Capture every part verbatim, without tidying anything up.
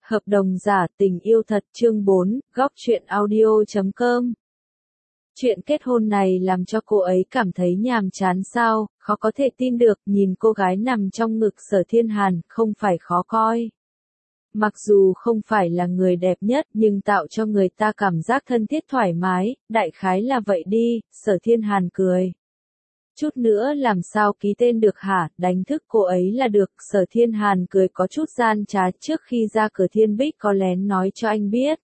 Hợp đồng giả tình yêu thật chương bốn, góc truyện audio chấm com. Chuyện kết hôn này làm cho cô ấy cảm thấy nhàm chán sao, khó có thể tin được, nhìn cô gái nằm trong ngực Sở Thiên Hàn, không phải khó coi. Mặc dù không phải là người đẹp nhất nhưng tạo cho người ta cảm giác thân thiết thoải mái, đại khái là vậy đi, Sở Thiên Hàn cười. Chút nữa làm sao ký tên được hả, đánh thức cô ấy là được, Sở Thiên Hàn cười có chút gian trá trước khi ra cửa Thiên Bích có lén nói cho anh biết.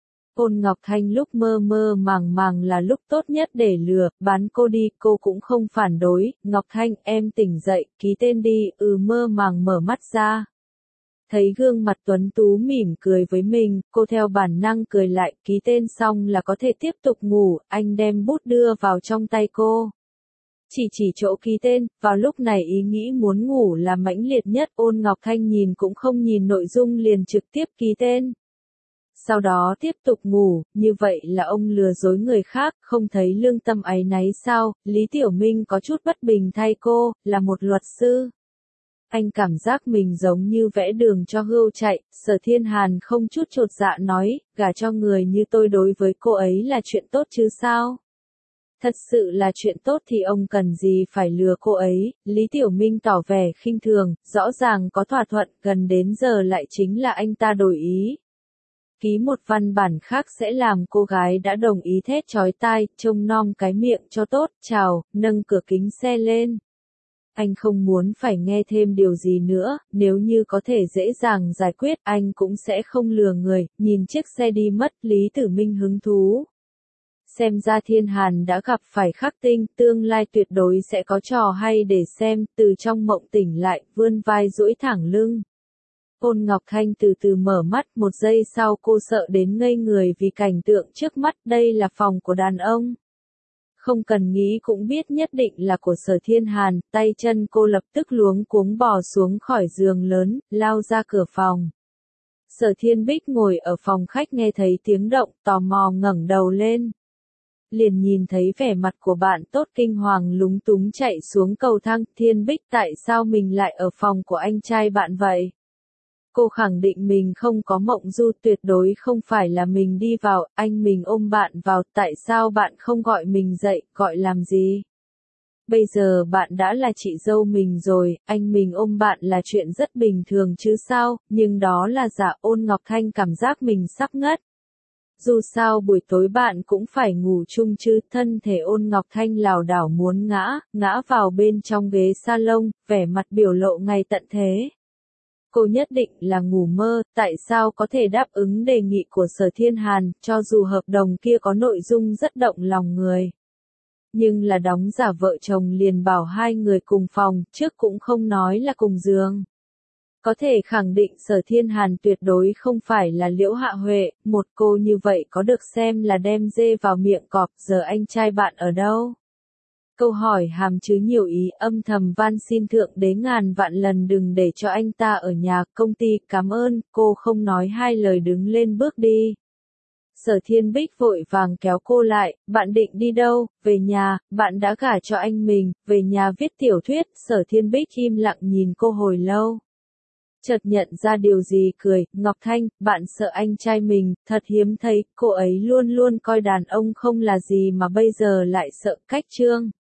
Ôn Ngọc Thanh lúc mơ mơ màng màng là lúc tốt nhất để lừa, bán cô đi, cô cũng không phản đối, Ngọc Thanh em tỉnh dậy, ký tên đi, ừ mơ màng mở mắt ra. Thấy gương mặt tuấn tú mỉm cười với mình, cô theo bản năng cười lại, ký tên xong là có thể tiếp tục ngủ, anh đem bút đưa vào trong tay cô. Chỉ chỉ chỗ ký tên, vào lúc này ý nghĩ muốn ngủ là mãnh liệt nhất, Ôn Ngọc Thanh nhìn cũng không nhìn nội dung liền trực tiếp ký tên. Sau đó tiếp tục ngủ, như vậy là ông lừa dối người khác, không thấy lương tâm áy náy sao, Lý Tiểu Minh có chút bất bình thay cô, là một luật sư. Anh cảm giác mình giống như vẽ đường cho hươu chạy, Sở Thiên Hàn không chút chột dạ nói, gả cho người như tôi đối với cô ấy là chuyện tốt chứ sao? Thật sự là chuyện tốt thì ông cần gì phải lừa cô ấy, Lý Tiểu Minh tỏ vẻ khinh thường, rõ ràng có thỏa thuận, gần đến giờ lại chính là anh ta đổi ý. Ký một văn bản khác sẽ làm cô gái đã đồng ý thét chói tai, trông nom cái miệng cho tốt, chào, nâng cửa kính xe lên. Anh không muốn phải nghe thêm điều gì nữa, nếu như có thể dễ dàng giải quyết, anh cũng sẽ không lừa người, nhìn chiếc xe đi mất, Lý Tử Minh hứng thú. Xem ra Thiên Hàn đã gặp phải khắc tinh, tương lai tuyệt đối sẽ có trò hay để xem, từ trong mộng tỉnh lại, vươn vai duỗi thẳng lưng. Ôn Ngọc Thanh từ từ mở mắt, một giây sau cô sợ đến ngây người vì cảnh tượng trước mắt, đây là phòng của đàn ông. Không cần nghĩ cũng biết nhất định là của Sở Thiên Hàn, tay chân cô lập tức luống cuống bò xuống khỏi giường lớn, lao ra cửa phòng. Sở Thiên Bích ngồi ở phòng khách nghe thấy tiếng động, tò mò ngẩng đầu lên. Liền nhìn thấy vẻ mặt của bạn tốt kinh hoàng lúng túng chạy xuống cầu thang, Thiên Bích tại sao mình lại ở phòng của anh trai bạn vậy? Cô khẳng định mình không có mộng du, tuyệt đối không phải là mình đi vào, anh mình ôm bạn vào, tại sao bạn không gọi mình dậy, gọi làm gì? Bây giờ bạn đã là chị dâu mình rồi, anh mình ôm bạn là chuyện rất bình thường chứ sao, nhưng đó là giả. Ôn Ngọc Thanh cảm giác mình sắp ngất. Dù sao buổi tối bạn cũng phải ngủ chung chứ, thân thể Ôn Ngọc Thanh lảo đảo muốn ngã, ngã vào bên trong ghế salon, vẻ mặt biểu lộ ngày tận thế. Cô nhất định là ngủ mơ, tại sao có thể đáp ứng đề nghị của Sở Thiên Hàn, cho dù hợp đồng kia có nội dung rất động lòng người. Nhưng là đóng giả vợ chồng liền bảo hai người cùng phòng, trước cũng không nói là cùng giường. Có thể khẳng định Sở Thiên Hàn tuyệt đối không phải là Liễu Hạ Huệ, một cô như vậy có được xem là đem dê vào miệng cọp, giờ anh trai bạn ở đâu? Câu hỏi hàm chứa nhiều ý, âm thầm van xin thượng đế ngàn vạn lần đừng để cho anh ta ở nhà, công ty, cảm ơn, cô không nói hai lời đứng lên bước đi. Sở Thiên Bích vội vàng kéo cô lại, bạn định đi đâu, về nhà, bạn đã gả cho anh mình, về nhà viết tiểu thuyết, Sở Thiên Bích im lặng nhìn cô hồi lâu. Chợt nhận ra điều gì cười, Ngọc Thanh, bạn sợ anh trai mình, thật hiếm thấy, cô ấy luôn luôn coi đàn ông không là gì mà bây giờ lại sợ cách trương.